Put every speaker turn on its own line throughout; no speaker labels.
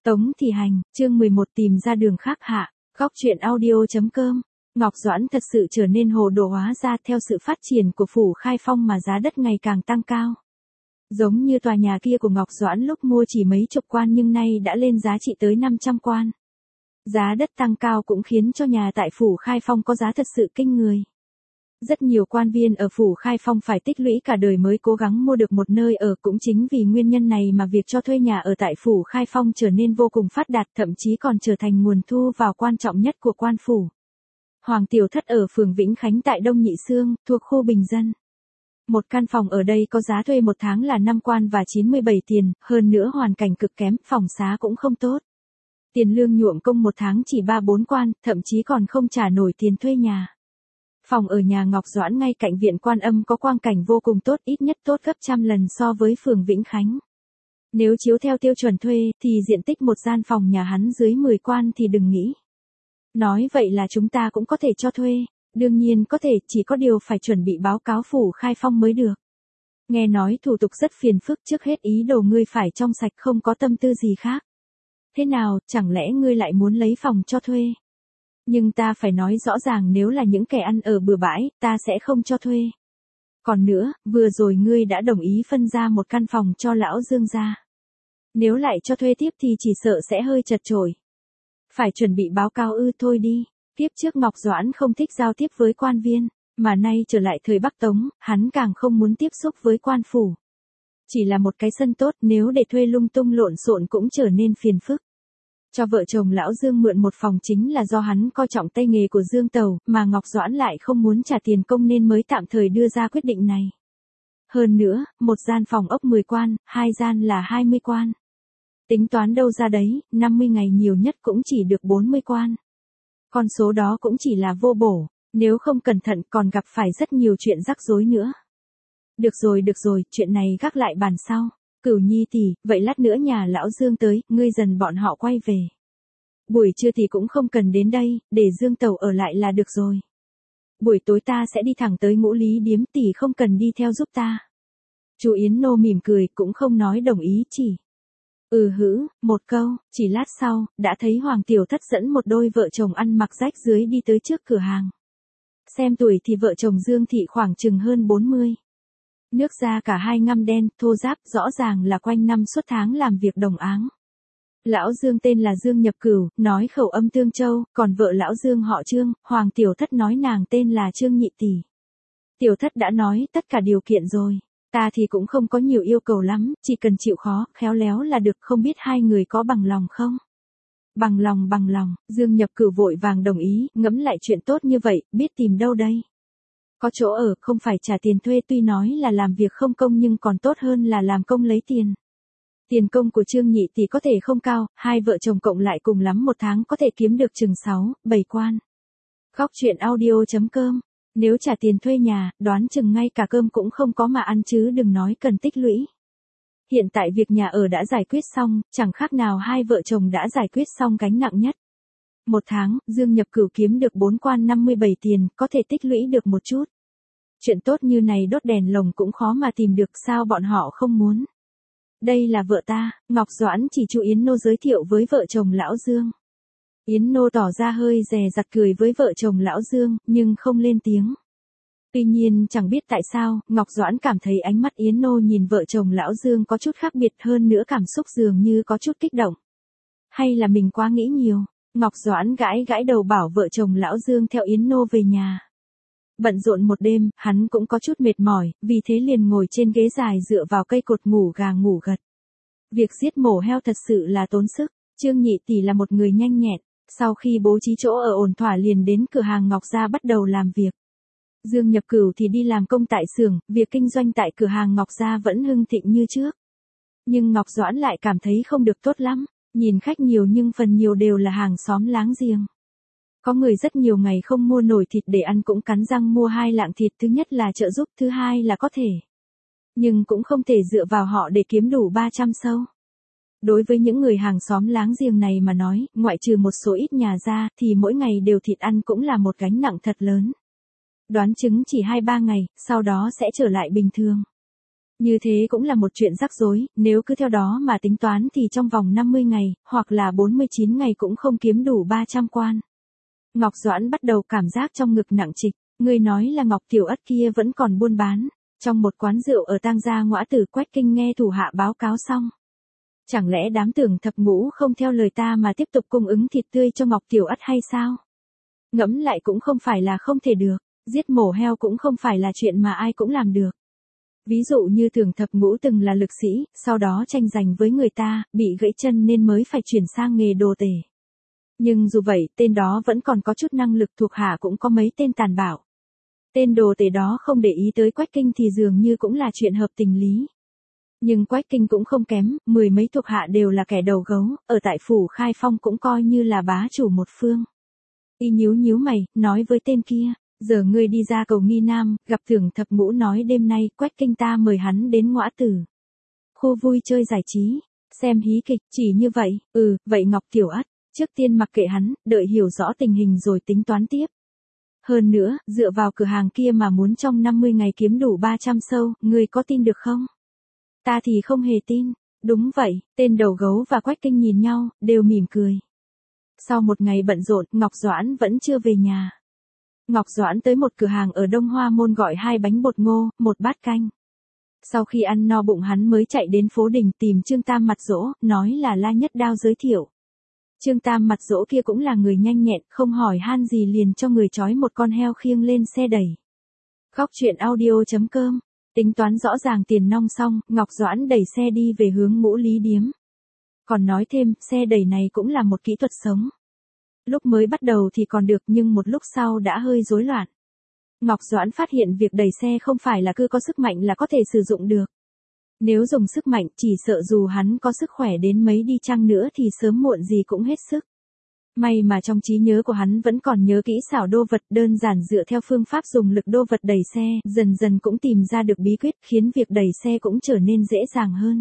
Tống Thị Hành, chương 11 tìm ra đường khác hạ, góc truyện audio.com. Ngọc Doãn thật sự trở nên hồ đồ hóa ra theo sự phát triển của phủ Khai Phong mà giá đất ngày càng tăng cao. Giống như tòa nhà kia của Ngọc Doãn lúc mua chỉ mấy chục quan nhưng nay đã lên giá trị tới 500 quan. Giá đất tăng cao cũng khiến cho nhà tại phủ Khai Phong có giá thật sự kinh người. Rất nhiều quan viên ở phủ Khai Phong phải tích lũy cả đời mới cố gắng mua được một nơi ở, cũng chính vì nguyên nhân này mà việc cho thuê nhà ở tại phủ Khai Phong trở nên vô cùng phát đạt, thậm chí còn trở thành nguồn thu vào quan trọng nhất của quan phủ. Hoàng Tiểu Thất ở phường Vĩnh Khánh tại Đông Nhị Xương, thuộc khu bình dân. Một căn phòng ở đây có giá thuê một tháng là 5 quan và 97 tiền, hơn nữa hoàn cảnh cực kém, phòng xá cũng không tốt. Tiền lương nhuộm công một tháng chỉ 3-4 quan, thậm chí còn không trả nổi tiền thuê nhà. Phòng ở nhà Ngọc Doãn ngay cạnh viện Quan Âm có quang cảnh vô cùng tốt, ít nhất tốt gấp trăm lần so với phường Vĩnh Khánh. Nếu chiếu theo tiêu chuẩn thuê thì diện tích một gian phòng nhà hắn dưới 10 quan thì đừng nghĩ. Nói vậy là chúng ta cũng có thể cho thuê, đương nhiên có thể, chỉ có điều phải chuẩn bị báo cáo phủ Khai Phong mới được. Nghe nói thủ tục rất phiền phức, trước hết ý đồ ngươi phải trong sạch không có tâm tư gì khác. Thế nào, chẳng lẽ ngươi lại muốn lấy phòng cho thuê? Nhưng ta phải nói rõ ràng, nếu là những kẻ ăn ở bừa bãi, ta sẽ không cho thuê. Còn nữa, vừa rồi ngươi đã đồng ý phân ra một căn phòng cho lão Dương gia. Nếu lại cho thuê tiếp thì chỉ sợ sẽ hơi chật chội. Phải chuẩn bị báo cáo thôi đi. Tiếp trước Ngọc Doãn không thích giao tiếp với quan viên, mà nay trở lại thời Bắc Tống, hắn càng không muốn tiếp xúc với quan phủ. Chỉ là một cái sân tốt, nếu để thuê lung tung lộn xộn cũng trở nên phiền phức. Cho vợ chồng lão Dương mượn một phòng chính là do hắn coi trọng tay nghề của Dương Tàu, mà Ngọc Doãn lại không muốn trả tiền công nên mới tạm thời đưa ra quyết định này. Hơn nữa, một gian phòng ốc 10 quan, hai gian là 20 quan. Tính toán đâu ra đấy, 50 ngày nhiều nhất cũng chỉ được 40 quan. Con số đó cũng chỉ là vô bổ, nếu không cẩn thận còn gặp phải rất nhiều chuyện rắc rối nữa. Được rồi, chuyện này gác lại bàn sau. Cửu Nhi tỷ, vậy lát nữa nhà lão Dương tới, ngươi dần bọn họ quay về. Buổi trưa thì cũng không cần đến đây, để Dương Tàu ở lại là được rồi. Buổi tối ta sẽ đi thẳng tới Ngũ Lý Điếm, tỷ không cần đi theo giúp ta. Chú Yến Nô mỉm cười, cũng không nói đồng ý, chỉ một câu. Chỉ lát sau, đã thấy Hoàng Tiểu Thất dẫn một đôi vợ chồng ăn mặc rách rưới đi tới trước cửa hàng. Xem tuổi thì vợ chồng Dương Thị khoảng chừng hơn 40. Nước da cả hai ngăm đen, thô ráp, rõ ràng là quanh năm suốt tháng làm việc đồng áng. Lão Dương tên là Dương Nhập Cửu, nói khẩu âm Tương Châu, còn vợ lão Dương họ Trương, Hoàng Tiểu Thất nói nàng tên là Trương Nhị Tỷ. Tiểu Thất đã nói tất cả điều kiện rồi, ta thì cũng không có nhiều yêu cầu lắm, chỉ cần chịu khó, khéo léo là được, không biết hai người có bằng lòng không? Bằng lòng, Dương Nhập Cửu vội vàng đồng ý, ngẫm lại chuyện tốt như vậy, biết tìm đâu đây? Có chỗ ở, không phải trả tiền thuê, tuy nói là làm việc không công nhưng còn tốt hơn là làm công lấy tiền. Tiền công của Trương Nhị Tỷ có thể không cao, hai vợ chồng cộng lại cùng lắm một tháng có thể kiếm được chừng 6-7 quan. Góc truyện audio.com. Nếu trả tiền thuê nhà, đoán chừng ngay cả cơm cũng không có mà ăn chứ đừng nói cần tích lũy. Hiện tại việc nhà ở đã giải quyết xong, chẳng khác nào hai vợ chồng đã giải quyết xong gánh nặng nhất. Một tháng, Dương Nhập Cửu kiếm được 4 quan 57 tiền, có thể tích lũy được một chút. Chuyện tốt như này đốt đèn lồng cũng khó mà tìm được, sao bọn họ không muốn. Đây là vợ ta, Ngọc Doãn chỉ chú Yến Nô giới thiệu với vợ chồng lão Dương. Yến Nô tỏ ra hơi dè dặt cười với vợ chồng lão Dương, nhưng không lên tiếng. Tuy nhiên chẳng biết tại sao, Ngọc Doãn cảm thấy ánh mắt Yến Nô nhìn vợ chồng lão Dương có chút khác biệt, hơn nữa cảm xúc dường như có chút kích động. Hay là mình quá nghĩ nhiều? Ngọc Doãn gãi đầu bảo vợ chồng lão Dương theo Yến Nô về nhà. Bận rộn một đêm, hắn cũng có chút mệt mỏi, vì thế liền ngồi trên ghế dài dựa vào cây cột ngủ gà ngủ gật. Việc giết mổ heo thật sự là tốn sức, Trương Nhị Tỷ là một người nhanh nhẹn, sau khi bố trí chỗ ở ổn thỏa liền đến cửa hàng Ngọc Gia bắt đầu làm việc. Dương Nhập Cửu thì đi làm công tại xưởng, việc kinh doanh tại cửa hàng Ngọc Gia vẫn hưng thịnh như trước. Nhưng Ngọc Doãn lại cảm thấy không được tốt lắm, nhìn khách nhiều nhưng phần nhiều đều là hàng xóm láng giềng. Có người rất nhiều ngày không mua nổi thịt để ăn cũng cắn răng mua 2 lạng thịt, thứ nhất là trợ giúp, thứ hai là có thể. Nhưng cũng không thể dựa vào họ để kiếm đủ 300 sâu. Đối với những người hàng xóm láng giềng này mà nói, ngoại trừ một số ít nhà ra, thì mỗi ngày đều thịt ăn cũng là một gánh nặng thật lớn. Đoán chừng chỉ 2-3 ngày, sau đó sẽ trở lại bình thường. Như thế cũng là một chuyện rắc rối, nếu cứ theo đó mà tính toán thì trong vòng 50 ngày, hoặc là 49 ngày cũng không kiếm đủ 300 quan. Ngọc Doãn bắt đầu cảm giác trong ngực nặng trịch, người nói là Ngọc Tiểu Ất kia vẫn còn buôn bán. Trong một quán rượu ở Tang Gia Ngõa Tử, Quách Kinh nghe thủ hạ báo cáo xong. Chẳng lẽ đám Tưởng Thập Ngũ không theo lời ta mà tiếp tục cung ứng thịt tươi cho Ngọc Tiểu Ất hay sao? Ngẫm lại cũng không phải là không thể được, giết mổ heo cũng không phải là chuyện mà ai cũng làm được. Ví dụ như Tưởng Thập Ngũ từng là lực sĩ, sau đó tranh giành với người ta, bị gãy chân nên mới phải chuyển sang nghề đồ tể. Nhưng dù vậy, tên đó vẫn còn có chút năng lực, thuộc hạ cũng có mấy tên tàn bạo. Tên đồ tể đó không để ý tới Quách Kinh thì dường như cũng là chuyện hợp tình lý. Nhưng Quách Kinh cũng không kém, 10 mấy thuộc hạ đều là kẻ đầu gấu, ở tại phủ Khai Phong cũng coi như là bá chủ một phương. Y nhíu nhíu mày, nói với tên kia, giờ ngươi đi ra cầu Nghi Nam, gặp Tưởng Thập Ngũ nói đêm nay Quách Kinh ta mời hắn đến Ngõa Tử. Khu vui chơi giải trí, xem hí kịch, chỉ như vậy, vậy Ngọc Tiểu Ất, trước tiên mặc kệ hắn, đợi hiểu rõ tình hình rồi tính toán tiếp. Hơn nữa, dựa vào cửa hàng kia mà muốn trong 50 ngày kiếm đủ 300 sâu, ngươi có tin được không? Ta thì không hề tin. Đúng vậy, tên đầu gấu và Quách Kinh nhìn nhau, đều mỉm cười. Sau một ngày bận rộn, Ngọc Doãn vẫn chưa về nhà. Ngọc Doãn tới một cửa hàng ở Đông Hoa Môn gọi 2 bánh bột ngô, 1 bát canh. Sau khi ăn no bụng hắn mới chạy đến phố Đình tìm Trương Tam Mặt Dỗ, nói là La Nhất Đao giới thiệu. Trương Tam Mặt Dỗ kia cũng là người nhanh nhẹn, không hỏi han gì liền cho người trói một con heo khiêng lên xe đẩy. Góc truyện audio.com. Tính toán rõ ràng tiền nong xong, Ngọc Doãn đẩy xe đi về hướng Ngũ Lý Điếm. Còn nói thêm, xe đẩy này cũng là một kỹ thuật sống. Lúc mới bắt đầu thì còn được nhưng một lúc sau đã hơi rối loạn. Ngọc Doãn phát hiện việc đẩy xe không phải là cứ có sức mạnh là có thể sử dụng được. Nếu dùng sức mạnh chỉ sợ dù hắn có sức khỏe đến mấy đi chăng nữa thì sớm muộn gì cũng hết sức. May mà trong trí nhớ của hắn vẫn còn nhớ kỹ xảo đô vật, đơn giản dựa theo phương pháp dùng lực đô vật đẩy xe, dần dần cũng tìm ra được bí quyết khiến việc đẩy xe cũng trở nên dễ dàng hơn.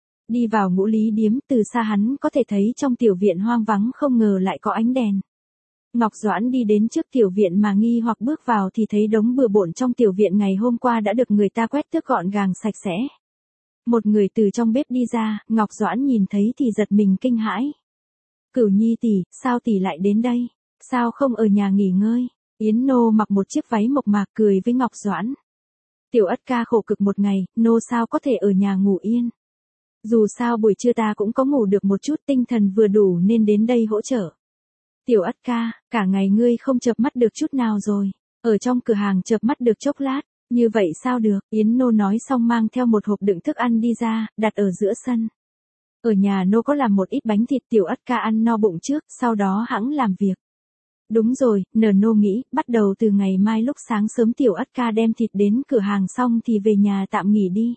Đi vào Ngũ Lý Điếm, từ xa hắn có thể thấy trong tiểu viện hoang vắng không ngờ lại có ánh đèn. Ngọc Doãn đi đến trước tiểu viện mà nghi hoặc bước vào thì thấy đống bừa bộn trong tiểu viện ngày hôm qua đã được người ta quét tước gọn gàng sạch sẽ. Một người từ trong bếp đi ra, Ngọc Doãn nhìn thấy thì giật mình kinh hãi. Cửu Nhi tỷ, sao tỷ lại đến đây? Sao không ở nhà nghỉ ngơi? Yến Nô mặc một chiếc váy mộc mạc cười với Ngọc Doãn. Tiểu Ất ca khổ cực một ngày, Nô sao có thể ở nhà ngủ yên? Dù sao buổi trưa ta cũng có ngủ được một chút, tinh thần vừa đủ nên đến đây hỗ trợ. Tiểu Ất ca, cả ngày ngươi không chợp mắt được chút nào rồi. Ở trong cửa hàng chợp mắt được chốc lát, như vậy sao được? Yến Nô nói xong mang theo một hộp đựng thức ăn đi ra, đặt ở giữa sân. Ở nhà Nô có làm một ít bánh thịt, Tiểu Ất ca ăn no bụng trước, sau đó hẵng làm việc. Đúng rồi, Nô nghĩ, bắt đầu từ ngày mai lúc sáng sớm Tiểu Ất ca đem thịt đến cửa hàng xong thì về nhà tạm nghỉ đi.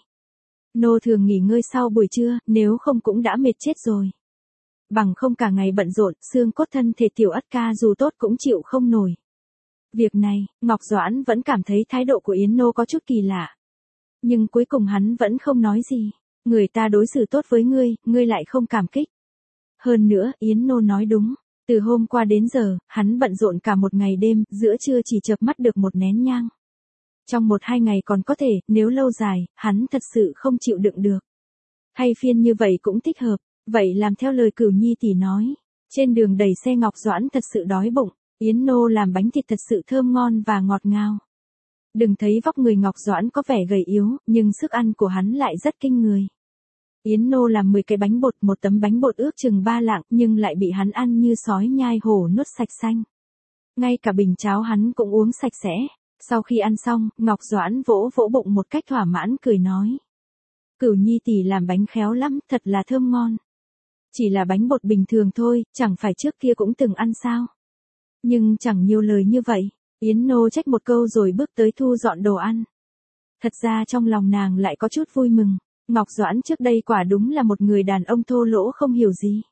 Nô thường nghỉ ngơi sau buổi trưa, nếu không cũng đã mệt chết rồi. Bằng không cả ngày bận rộn, xương cốt thân thể Tiểu Ất ca dù tốt cũng chịu không nổi. Việc này, Ngọc Doãn vẫn cảm thấy thái độ của Yến Nô có chút kỳ lạ. Nhưng cuối cùng hắn vẫn không nói gì. Người ta đối xử tốt với ngươi lại không cảm kích. Hơn nữa, Yến Nô nói đúng. Từ hôm qua đến giờ, hắn bận rộn cả một ngày đêm, giữa trưa chỉ chợp mắt được một nén nhang. Trong 1-2 ngày còn có thể, nếu lâu dài, hắn thật sự không chịu đựng được. Thay phiên như vậy cũng thích hợp, vậy làm theo lời Cửu Nhi tỷ nói. Trên đường đẩy xe Ngọc Doãn thật sự đói bụng, Yến Nô làm bánh thịt thật sự thơm ngon và ngọt ngào. Đừng thấy vóc người Ngọc Doãn có vẻ gầy yếu, nhưng sức ăn của hắn lại rất kinh người. Yến Nô làm 10 cái bánh bột, một tấm bánh bột ước chừng 3 lạng, nhưng lại bị hắn ăn như sói nhai hổ nuốt sạch xanh. Ngay cả bình cháo hắn cũng uống sạch sẽ. Sau khi ăn xong, Ngọc Doãn vỗ vỗ bụng một cách thỏa mãn cười nói. Cửu Nhi tỷ làm bánh khéo lắm, thật là thơm ngon. Chỉ là bánh bột bình thường thôi, chẳng phải trước kia cũng từng ăn sao. Nhưng chẳng nhiều lời như vậy, Yến Nô trách một câu rồi bước tới thu dọn đồ ăn. Thật ra trong lòng nàng lại có chút vui mừng, Ngọc Doãn trước đây quả đúng là một người đàn ông thô lỗ không hiểu gì.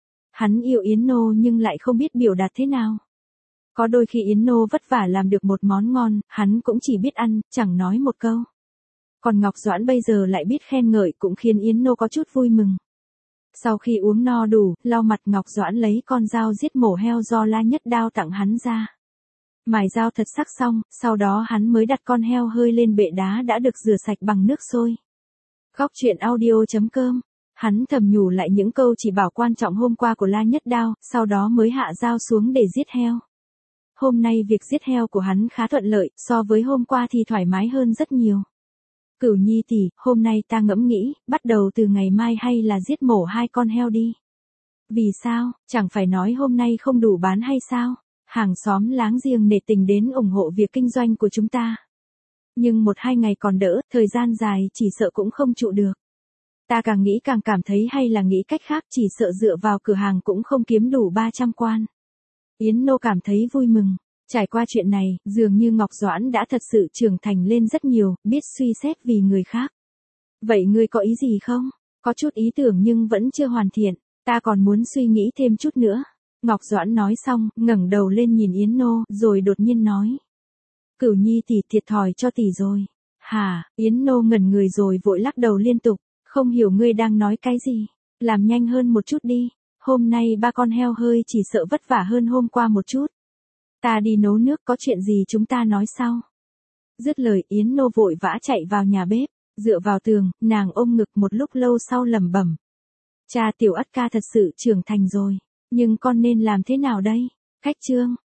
Hắn yêu Yến Nô nhưng lại không biết biểu đạt thế nào. Có đôi khi Yến Nô vất vả làm được một món ngon, hắn cũng chỉ biết ăn, chẳng nói một câu. Còn Ngọc Doãn bây giờ lại biết khen ngợi cũng khiến Yến Nô có chút vui mừng. Sau khi uống no đủ, lau mặt Ngọc Doãn lấy con dao giết mổ heo do La Nhất Đao tặng hắn ra. Mài dao thật sắc xong, sau đó hắn mới đặt con heo hơi lên bệ đá đã được rửa sạch bằng nước sôi. Góc chuyện audio.com. Hắn thầm nhủ lại những câu chỉ bảo quan trọng hôm qua của La Nhất Đao, sau đó mới hạ dao xuống để giết heo. Hôm nay việc giết heo của hắn khá thuận lợi, so với hôm qua thì thoải mái hơn rất nhiều. Cửu Nhi tỷ, hôm nay ta ngẫm nghĩ, bắt đầu từ ngày mai hay là giết mổ 2 con heo đi. Vì sao, chẳng phải nói hôm nay không đủ bán hay sao? Hàng xóm láng giềng nể tình đến ủng hộ việc kinh doanh của chúng ta. Nhưng 1-2 ngày còn đỡ, thời gian dài chỉ sợ cũng không trụ được. Ta càng nghĩ càng cảm thấy hay là nghĩ cách khác, chỉ sợ dựa vào cửa hàng cũng không kiếm đủ 300 quan. Yến Nô cảm thấy vui mừng. Trải qua chuyện này, dường như Ngọc Doãn đã thật sự trưởng thành lên rất nhiều, biết suy xét vì người khác. Vậy ngươi có ý gì không? Có chút ý tưởng nhưng vẫn chưa hoàn thiện. Ta còn muốn suy nghĩ thêm chút nữa. Ngọc Doãn nói xong, ngẩng đầu lên nhìn Yến Nô, rồi đột nhiên nói. Cửu Nhi tỷ, thiệt thòi cho tỷ rồi. Hả? Yến Nô ngẩn người rồi vội lắc đầu liên tục. Không hiểu ngươi đang nói cái gì. Làm nhanh hơn một chút đi. Hôm nay 3 con heo hơi chỉ sợ vất vả hơn hôm qua một chút. Ta đi nấu nước, có chuyện gì chúng ta nói sau. Dứt lời, Yến Nô vội vã chạy vào nhà bếp. Dựa vào tường, nàng ôm ngực một lúc lâu sau lẩm bẩm. Cha Tiểu Ất ca thật sự trưởng thành rồi. Nhưng con nên làm thế nào đây? Khách trương,